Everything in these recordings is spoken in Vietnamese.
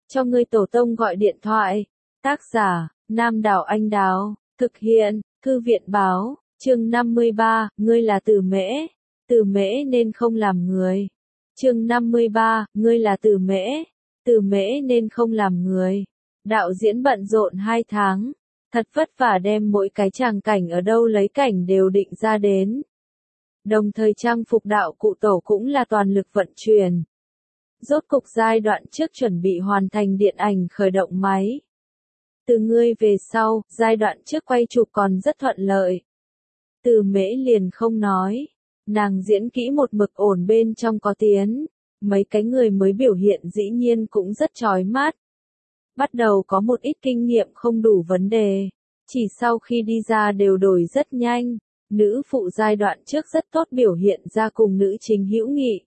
cho ngươi tổ tông gọi điện thoại. Tác giả, Nam Đảo Anh Đào, thực hiện, Thư viện Báo, chương 53, ngươi là Từ Mễ. Từ Mễ nên không làm người. Chương 53, ngươi là Từ Mễ. Từ Mễ nên không làm người. Đạo diễn bận rộn 2 tháng, thật vất vả đem mỗi cái tràng cảnh ở đâu lấy cảnh đều định ra đến. Đồng thời trang phục đạo cụ tổ cũng là toàn lực vận chuyển. Rốt cục giai đoạn trước chuẩn bị hoàn thành điện ảnh khởi động máy. Từ ngươi về sau, giai đoạn trước quay chụp còn rất thuận lợi. Từ Mễ liền không nói, nàng diễn kỹ một mực ổn bên trong có tiến, mấy cái người mới biểu hiện dĩ nhiên cũng rất chói mắt. Bắt đầu có một ít kinh nghiệm không đủ vấn đề, chỉ sau khi đi ra đều đổi rất nhanh. Nữ phụ giai đoạn trước rất tốt biểu hiện ra cùng nữ chính hữu nghị.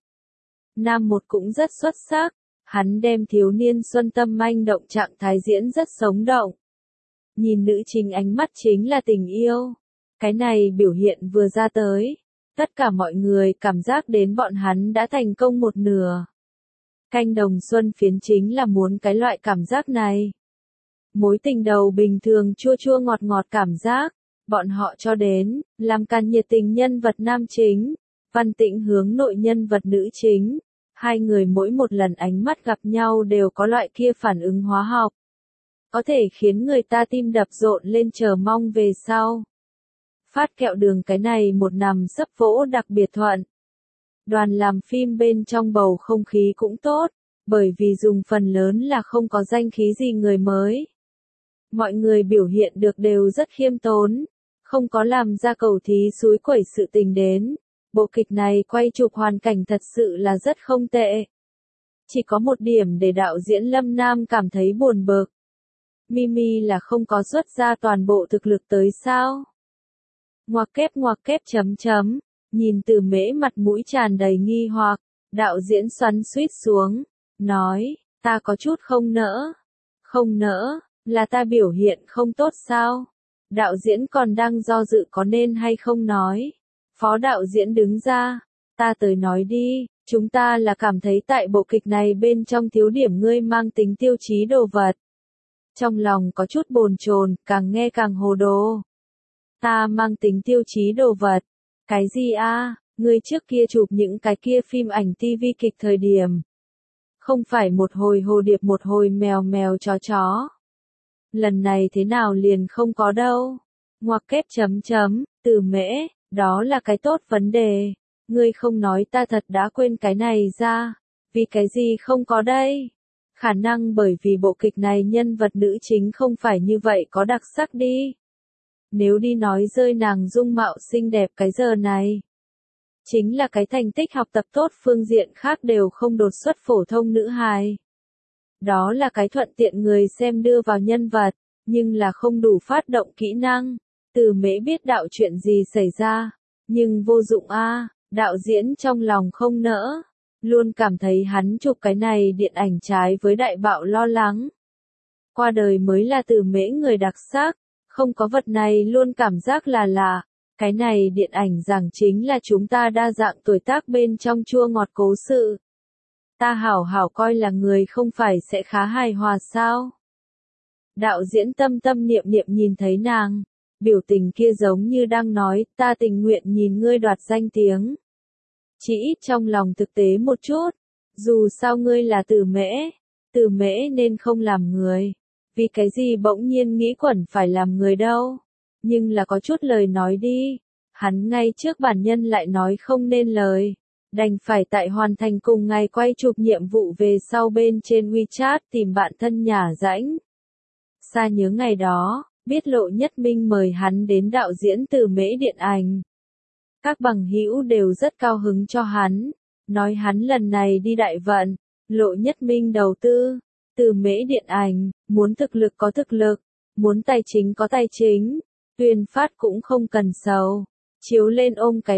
Nam một cũng rất xuất sắc, hắn đem thiếu niên xuân tâm manh động trạng thái diễn rất sống động. Nhìn nữ chính ánh mắt chính là tình yêu. Cái này biểu hiện vừa ra tới, tất cả mọi người cảm giác đến bọn hắn đã thành công một nửa. Canh đồng xuân phiến chính là muốn cái loại cảm giác này. Mối tình đầu bình thường chua chua ngọt ngọt cảm giác, bọn họ cho đến, làm càn nhiệt tình nhân vật nam chính, Văn Tĩnh hướng nội nhân vật nữ chính. Hai người mỗi một lần ánh mắt gặp nhau đều có loại kia phản ứng hóa học. Có thể khiến người ta tim đập rộn lên chờ mong về sau. Phát kẹo đường cái này một nằm sấp vỗ đặc biệt thuận. Đoàn làm phim bên trong bầu không khí cũng tốt, bởi vì dùng phần lớn là không có danh khí gì người mới. Mọi người biểu hiện được đều rất khiêm tốn, không có làm ra cầu thí xúi quẩy sự tình đến. Bộ kịch này quay chụp hoàn cảnh thật sự là rất không tệ. Chỉ có một điểm để đạo diễn Lâm Nam cảm thấy buồn bực. Mimi là không có xuất ra toàn bộ thực lực tới sao? Ngoặc kép chấm chấm, nhìn Từ Mễ mặt mũi tràn đầy nghi hoặc, đạo diễn xoắn xuýt xuống, nói, ta có chút không nỡ. Không nỡ, là ta biểu hiện không tốt sao? Đạo diễn còn đang do dự có nên hay không nói. Phó đạo diễn đứng ra, ta tới nói đi, chúng ta là cảm thấy tại bộ kịch này bên trong thiếu điểm ngươi mang tính tiêu chí đồ vật. Trong lòng có chút bồn chồn, càng nghe càng hồ đồ. Ta mang tính tiêu chí đồ vật. Cái gì a? Ngươi trước kia chụp những cái kia phim ảnh TV kịch thời điểm. Không phải một hồi hồ điệp một hồi mèo mèo chó chó. Lần này thế nào liền không có đâu. Ngoặc kép chấm chấm, Từ Mễ, đó là cái tốt vấn đề. Ngươi không nói ta thật đã quên cái này ra. Vì cái gì không có đây? Khả năng bởi vì bộ kịch này nhân vật nữ chính không phải như vậy có đặc sắc đi. Nếu đi nói rơi nàng dung mạo xinh đẹp cái giờ này. Chính là cái thành tích học tập tốt phương diện khác đều không đột xuất phổ thông nữ hài. Đó là cái thuận tiện người xem đưa vào nhân vật, nhưng là không đủ phát động kỹ năng. Từ Mễ biết đạo chuyện gì xảy ra, nhưng vô dụng a, đạo diễn trong lòng không nỡ. Luôn cảm thấy hắn chụp cái này điện ảnh trái với đại bạo lo lắng. Qua đời mới là Từ Mễ người đặc sắc, không có vật này luôn cảm giác là lạ. Cái này điện ảnh giảng chính là chúng ta đa dạng tuổi tác bên trong chua ngọt cố sự. Ta hảo hảo coi là người không phải sẽ khá hài hòa sao? Đạo diễn tâm tâm niệm niệm nhìn thấy nàng, biểu tình kia giống như đang nói, ta tình nguyện nhìn ngươi đoạt danh tiếng. Chỉ ít trong lòng thực tế một chút, dù sao ngươi là Từ Mễ nên không làm người. Vì cái gì bỗng nhiên nghĩ quẩn phải làm người đâu. Nhưng là có chút lời nói đi. Hắn ngay trước bản nhân lại nói không nên lời. Đành phải tại hoàn thành cùng ngày quay chụp nhiệm vụ về sau bên trên WeChat tìm bạn thân nhà rãnh. Xa nhớ ngày đó, biết Lộ Nhất Minh mời hắn đến đạo diễn Từ Mễ điện ảnh. Các bằng hữu đều rất cao hứng cho hắn, nói hắn lần này đi đại vận, Lộ Nhất Minh đầu tư, Từ Mễ điện ảnh, muốn thực lực có thực lực, muốn tài chính có tài chính, tuyên phát cũng không cần sầu, chiếu lên ôm cái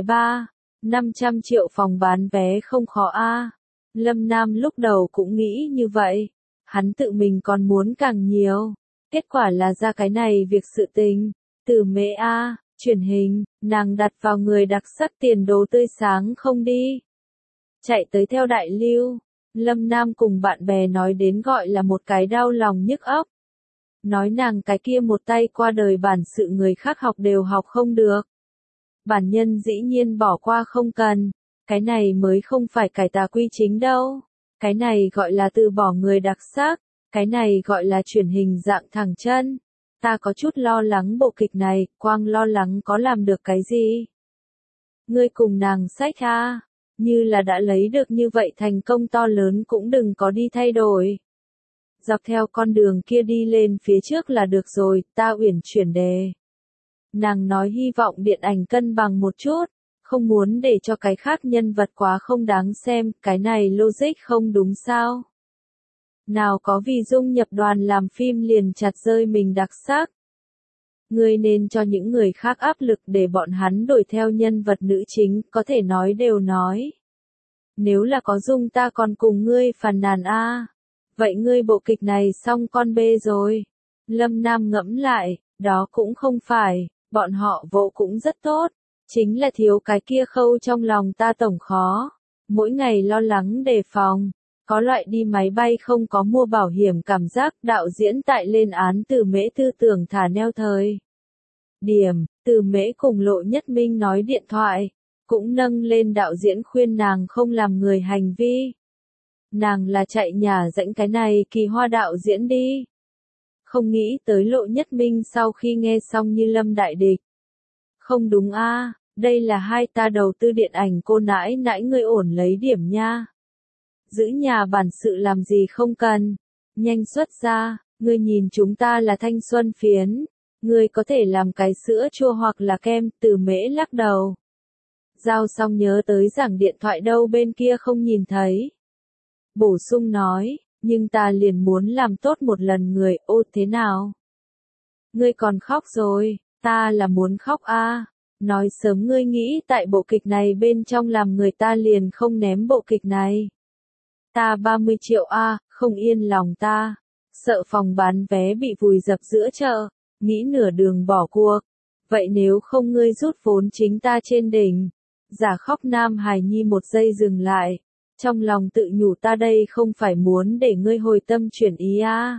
500 triệu phòng bán vé không khó a. Lâm Nam lúc đầu cũng nghĩ như vậy, hắn tự mình còn muốn càng nhiều, kết quả là ra cái này việc sự tình, Từ Mễ a, truyền hình, nàng đặt vào người đặc sắc tiền đồ tươi sáng không đi. Chạy tới theo đại lưu, Lâm Nam cùng bạn bè nói đến gọi là một cái đau lòng nhức óc. Nói nàng cái kia một tay qua đời bản sự người khác học đều học không được. Bản nhân dĩ nhiên bỏ qua không cần. Cái này mới không phải cải tà quy chính đâu. Cái này gọi là từ bỏ người đặc sắc. Cái này gọi là chuyển hình dạng thẳng chân. Ta có chút lo lắng bộ kịch này, quang lo lắng có làm được cái gì. Ngươi cùng nàng sách ha, như là đã lấy được như vậy thành công to lớn cũng đừng có đi thay đổi. Dọc theo con đường kia đi lên phía trước là được rồi, ta uyển chuyển đề. Nàng nói hy vọng điện ảnh cân bằng một chút, không muốn để cho cái khác nhân vật quá không đáng xem, cái này logic không đúng sao. Nào có vì dung nhập đoàn làm phim liền chặt rơi mình đặc sắc. Ngươi nên cho những người khác áp lực để bọn hắn đổi theo nhân vật nữ chính, có thể nói đều nói. Nếu là có dung ta còn cùng ngươi phàn nàn a. Vậy ngươi bộ kịch này xong con bê rồi. Lâm Nam ngẫm lại, đó cũng không phải, bọn họ vỗ cũng rất tốt. Chính là thiếu cái kia khâu trong lòng ta tổng khó. Mỗi ngày lo lắng đề phòng. Có loại đi máy bay không có mua bảo hiểm cảm giác đạo diễn tại lên án Từ Mễ tư tưởng thả neo thời. Điểm, Từ Mễ cùng Lộ Nhất Minh nói điện thoại, cũng nâng lên đạo diễn khuyên nàng không làm người hành vi. Nàng là chạy nhà rãnh cái này kỳ hoa đạo diễn đi. Không nghĩ tới Lộ Nhất Minh sau khi nghe xong như lâm đại địch. Không đúng a, đây là hai ta đầu tư điện ảnh cô nãi nãi ngươi ổn lấy điểm nha. Giữ nhà bản sự làm gì không cần. Nhanh xuất ra, ngươi nhìn chúng ta là thanh xuân phiến. Ngươi có thể làm cái sữa chua hoặc là kem, Từ Mễ lắc đầu. Giao xong nhớ tới giảng điện thoại đâu bên kia không nhìn thấy. Bổ sung nói, nhưng ta liền muốn làm tốt một lần người, ô thế nào? Ngươi còn khóc rồi, ta là muốn khóc a. Nói sớm ngươi nghĩ tại bộ kịch này bên trong làm người ta liền không ném bộ kịch này. Ta 30 triệu a, không yên lòng ta. Sợ phòng bán vé bị vùi dập giữa chợ, nghĩ nửa đường bỏ cuộc. Vậy nếu không ngươi rút vốn chính ta trên đỉnh. Giả khóc Nam Hải Nhi một giây dừng lại. Trong lòng tự nhủ ta đây không phải muốn để ngươi hồi tâm chuyển ý a.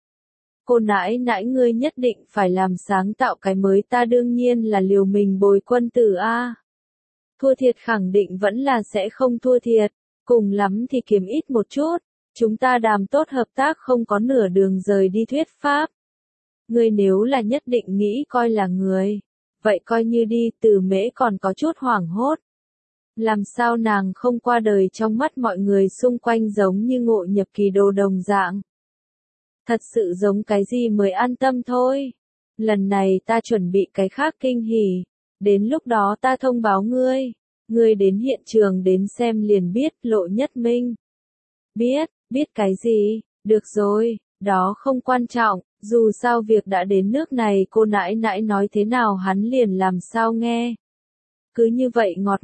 Cô nãi nãi ngươi nhất định phải làm sáng tạo cái mới ta đương nhiên là liều mình bồi quân tử a. Thua thiệt khẳng định vẫn là sẽ không thua thiệt. Cùng lắm thì kiếm ít một chút, chúng ta đàm tốt hợp tác không có nửa đường rời đi thuyết pháp. Ngươi nếu là nhất định nghĩ coi là người, vậy coi như đi. Từ Mễ còn có chút hoảng hốt. Làm sao nàng không qua đời trong mắt mọi người xung quanh giống như Ngộ Nhập Kỳ đồ đồng dạng. Thật sự giống cái gì mới an tâm thôi. Lần này ta chuẩn bị cái khác kinh hỉ, đến lúc đó ta thông báo ngươi. Ngươi đến hiện trường đến xem liền biết. Lộ Nhất Minh. Biết cái gì, được rồi, đó không quan trọng, dù sao việc đã đến nước này cô nãi nãi nói thế nào hắn liền làm sao nghe. Cứ như vậy ngọt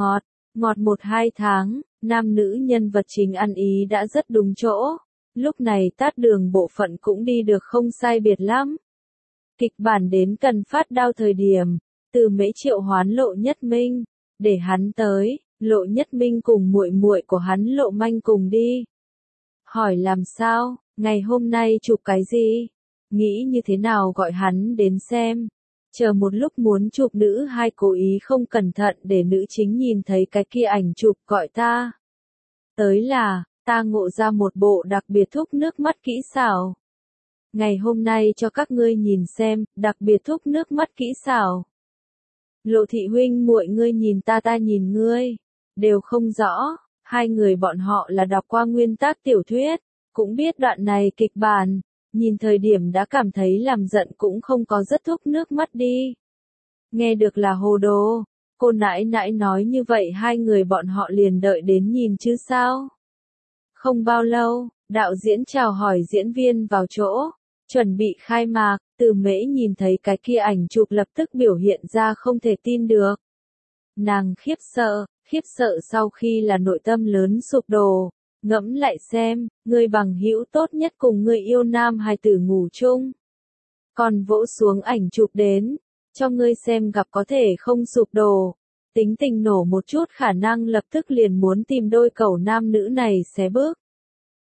1-2 tháng, nam nữ nhân vật chính ăn ý đã rất đúng chỗ. Lúc này Tát Đường bộ phận cũng đi được không sai biệt lắm. Kịch bản đến cần phát đao thời điểm, Từ Mễ triệu hoán Lộ Nhất Minh. Để hắn tới, Lộ Nhất Minh cùng muội muội của hắn Lộ Manh cùng đi. Hỏi làm sao, ngày hôm nay chụp cái gì? Nghĩ như thế nào gọi hắn đến xem. Chờ một lúc muốn chụp nữ hai cố ý không cẩn thận để nữ chính nhìn thấy cái kia ảnh chụp gọi ta. Tới là, ta ngộ ra một bộ đặc biệt thúc nước mắt kỹ xảo. Ngày hôm nay cho các ngươi nhìn xem, đặc biệt thúc nước mắt kỹ xảo. Lộ thị huynh muội ngươi nhìn ta nhìn ngươi, đều không rõ, hai người bọn họ là đọc qua nguyên tác tiểu thuyết, cũng biết đoạn này kịch bản, nhìn thời điểm đã cảm thấy làm giận cũng không có rất thúc nước mắt đi. Nghe được là hồ đồ, cô nãi nãi nói như vậy hai người bọn họ liền đợi đến nhìn chứ sao. Không bao lâu, đạo diễn chào hỏi diễn viên vào chỗ, chuẩn bị khai mạc. Từ Mễ nhìn thấy cái kia ảnh chụp lập tức biểu hiện ra không thể tin được. Nàng khiếp sợ sau khi là nội tâm lớn sụp đổ. Ngẫm lại xem, người bằng hữu tốt nhất cùng người yêu nam hài tử ngủ chung. Còn vỗ xuống ảnh chụp đến, cho ngươi xem gặp có thể không sụp đổ. Tính tình nổ một chút khả năng lập tức liền muốn tìm đôi cẩu nam nữ này xé bước.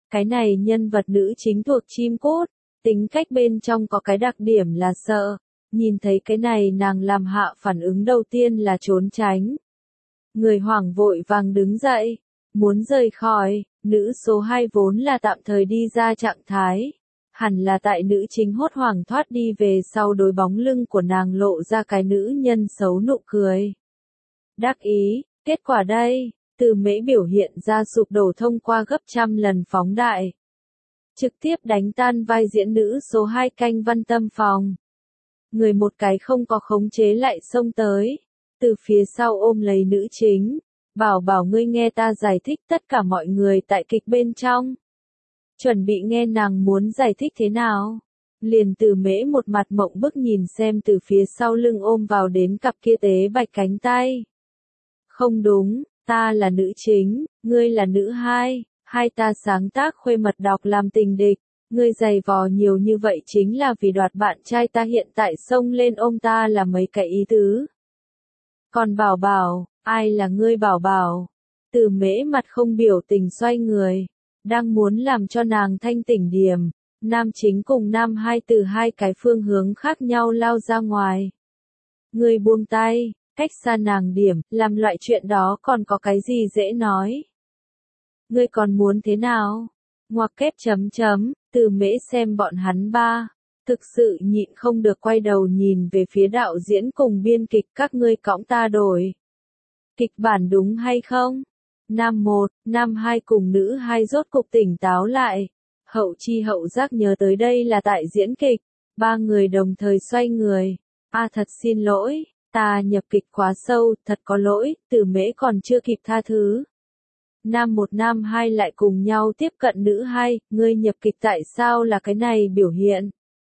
Cái này nhân vật nữ chính thuộc chim cút, tính cách bên trong có cái đặc điểm là sợ, nhìn thấy cái này nàng làm hạ phản ứng đầu tiên là trốn tránh. Người hoảng vội vàng đứng dậy, muốn rời khỏi, nữ số 2 vốn là tạm thời đi ra trạng thái. Hẳn là tại nữ chính hốt hoảng thoát đi về sau đối bóng lưng của nàng lộ ra cái nữ nhân xấu nụ cười. Đắc ý, kết quả đây, Từ Mễ biểu hiện ra sụp đổ thông qua gấp trăm lần phóng đại. Trực tiếp đánh tan vai diễn nữ số 2 Canh Văn Tâm phòng. Người một cái không có khống chế lại xông tới, từ phía sau ôm lấy nữ chính, bảo ngươi nghe ta giải thích tất cả mọi người tại kịch bên trong. Chuẩn bị nghe nàng muốn giải thích thế nào. Liền Từ Mễ một mặt mộng bức nhìn xem từ phía sau lưng ôm vào đến cặp kia tế bạch cánh tay. Không đúng, ta là nữ chính, ngươi là nữ hai, hai ta sáng tác khuê mật đọc làm tình địch, ngươi giày vò nhiều như vậy chính là vì đoạt bạn trai ta hiện tại xông lên ôm ta là mấy cái ý tứ. Còn bảo, ai là ngươi bảo? Từ Mễ mặt không biểu tình xoay người, đang muốn làm cho nàng thanh tỉnh điểm, nam chính cùng nam hai từ hai cái phương hướng khác nhau lao ra ngoài. Ngươi buông tay, cách xa nàng điểm, làm loại chuyện đó còn có cái gì dễ nói. Ngươi còn muốn thế nào? Ngoặc kép chấm, Từ Mễ xem bọn hắn ba, thực sự nhịn không được quay đầu nhìn về phía đạo diễn cùng biên kịch các ngươi cõng ta đổi. Kịch bản đúng hay không? Nam 1, nam 2 cùng nữ 2 rốt cục tỉnh táo lại. Hậu chi hậu giác nhớ tới đây là tại diễn kịch. Ba người đồng thời xoay người. Thật xin lỗi, ta nhập kịch quá sâu, thật có lỗi, Từ Mễ còn chưa kịp tha thứ. Nam 1 nam 2 lại cùng nhau tiếp cận nữ 2, ngươi nhập kịch tại sao là cái này biểu hiện?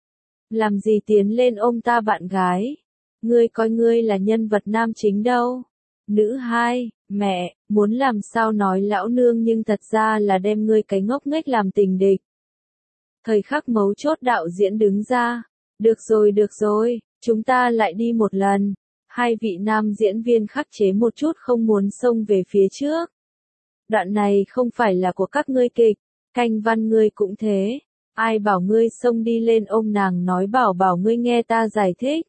Làm gì tiến lên ôm ta bạn gái? Ngươi coi ngươi là nhân vật nam chính đâu? Nữ 2, mẹ, muốn làm sao nói lão nương nhưng thật ra là đem ngươi cái ngốc nghếch làm tình địch. Thời khắc mấu chốt đạo diễn đứng ra. Được rồi, chúng ta lại đi một lần. Hai vị nam diễn viên khắc chế một chút không muốn xông về phía trước. Đoạn này không phải là của các ngươi kịch, Canh Văn ngươi cũng thế. Ai bảo ngươi xông đi lên ôm nàng nói bảo ngươi nghe ta giải thích.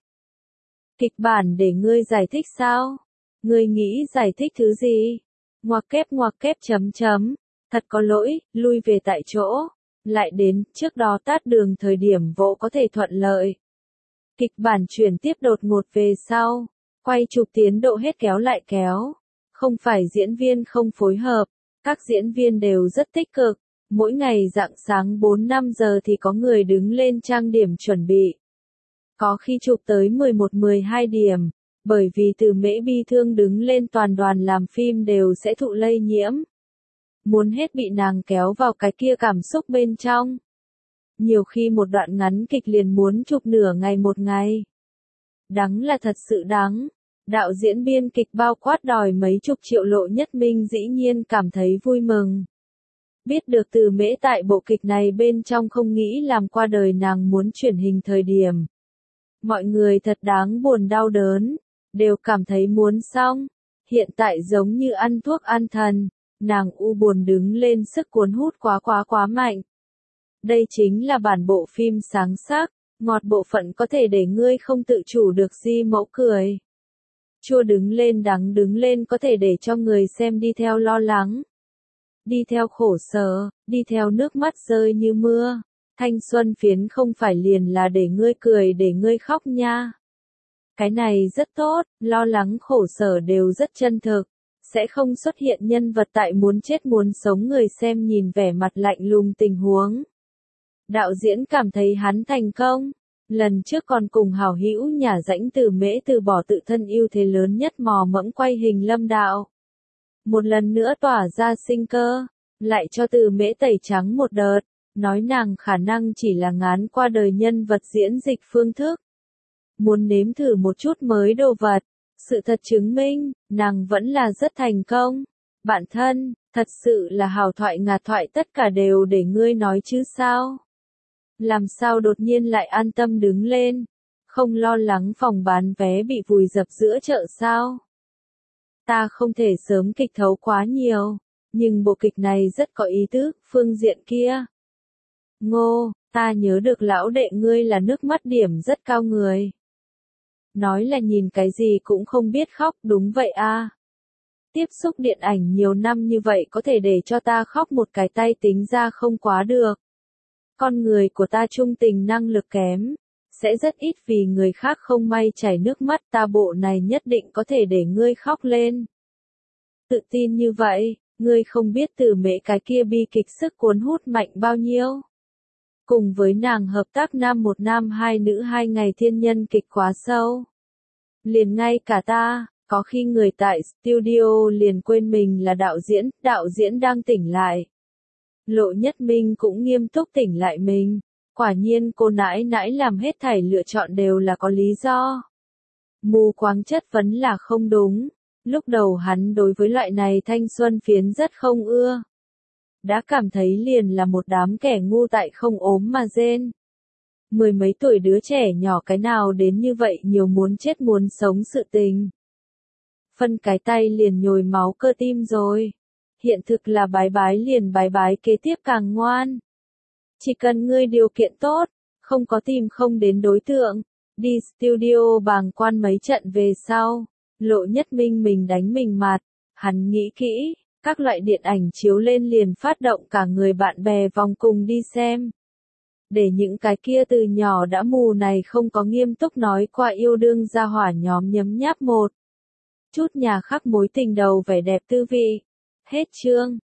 Kịch bản để ngươi giải thích sao? Ngươi nghĩ giải thích thứ gì? Ngoặc kép chấm, thật có lỗi, lui về tại chỗ. Lại đến, trước đó tát đường thời điểm vỗ có thể thuận lợi. Kịch bản chuyển tiếp đột ngột về sau. Quay chụp tiến độ hết kéo lại kéo. Không phải diễn viên không phối hợp, các diễn viên đều rất tích cực. Mỗi ngày rạng sáng 4-5 giờ thì có người đứng lên trang điểm chuẩn bị. Có khi chụp tới 11-12 điểm. Bởi vì Từ Mễ bi thương đứng lên toàn đoàn làm phim đều sẽ thụ lây nhiễm. Muốn hết bị nàng kéo vào cái kia cảm xúc bên trong. Nhiều khi một đoạn ngắn kịch liền muốn chụp nửa ngày một ngày. Đắng là thật sự đắng. Đạo diễn biên kịch bao quát đòi mấy chục triệu Lộ Nhất Minh dĩ nhiên cảm thấy vui mừng. Biết được Từ Mễ tại bộ kịch này bên trong không nghĩ làm qua đời nàng muốn chuyển hình thời điểm. Mọi người thật đáng buồn đau đớn. Đều cảm thấy muốn xong. Hiện tại giống như ăn thuốc an thần. Nàng u buồn đứng lên sức cuốn hút quá mạnh. Đây chính là bản bộ phim sáng sắc. Ngọt bộ phận có thể để ngươi không tự chủ được di mẫu cười. Chua đứng lên đắng đứng lên có thể để cho người xem đi theo lo lắng. Đi theo khổ sở, đi theo nước mắt rơi như mưa. Thanh xuân phiến không phải liền là để ngươi cười để ngươi khóc nha. Cái này rất tốt, lo lắng khổ sở đều rất chân thực. Sẽ không xuất hiện nhân vật tại muốn chết muốn sống người xem nhìn vẻ mặt lạnh lùng tình huống. Đạo diễn cảm thấy hắn thành công. Lần trước còn cùng hảo hữu nhà rãnh Từ Mễ từ bỏ tự thân ưu thế lớn nhất mò mẫm quay hình lâm đạo. Một lần nữa tỏa ra sinh cơ, lại cho Từ Mễ tẩy trắng một đợt, nói nàng khả năng chỉ là ngán qua đời nhân vật diễn dịch phương thức. Muốn nếm thử một chút mới đồ vật, sự thật chứng minh, nàng vẫn là rất thành công. Bạn thân, thật sự là hào thoại ngà thoại tất cả đều để ngươi nói chứ sao? Làm sao đột nhiên lại an tâm đứng lên? Không lo lắng phòng bán vé bị vùi dập giữa chợ sao? Ta không thể sớm kịch thấu quá nhiều. Nhưng bộ kịch này rất có ý tứ, phương diện kia. Ngô, ta nhớ được lão đệ ngươi là nước mắt điểm rất cao người. Nói là nhìn cái gì cũng không biết khóc, đúng vậy a. Tiếp xúc điện ảnh nhiều năm như vậy có thể để cho ta khóc một cái tay tính ra không quá được. Con người của ta trung tình năng lực kém, sẽ rất ít vì người khác không may chảy nước mắt, ta bộ này nhất định có thể để ngươi khóc lên. Tự tin như vậy, ngươi không biết Từ Mễ cái kia bi kịch sức cuốn hút mạnh bao nhiêu. Cùng với nàng hợp tác nam một nam hai nữ hai ngày thiên nhân kịch quá sâu. Liền ngay cả ta, có khi người tại studio liền quên mình là đạo diễn đang tỉnh lại. Lộ Nhất Minh cũng nghiêm túc tỉnh lại mình. Quả nhiên cô nãi nãi làm hết thảy lựa chọn đều là có lý do. Mù quáng chất vấn là không đúng. Lúc đầu hắn đối với loại này thanh xuân phiến rất không ưa. Đã cảm thấy liền là một đám kẻ ngu tại không ốm mà rên. Mười mấy tuổi đứa trẻ nhỏ cái nào đến như vậy nhiều muốn chết muốn sống sự tình. Phân cái tay liền nhồi máu cơ tim rồi. Hiện thực là bái liền bái kế tiếp càng ngoan. Chỉ cần ngươi điều kiện tốt, không có tìm không đến đối tượng, đi studio bàng quan mấy trận về sau, Lộ Nhất Minh mình đánh mình mặt, hắn nghĩ kỹ, các loại điện ảnh chiếu lên liền phát động cả người bạn bè vòng cùng đi xem. Để những cái kia từ nhỏ đã mù này không có nghiêm túc nói qua yêu đương ra hỏa nhóm nhấm nháp một chút nhà khắc mối tình đầu vẻ đẹp tư vị. Hết chương.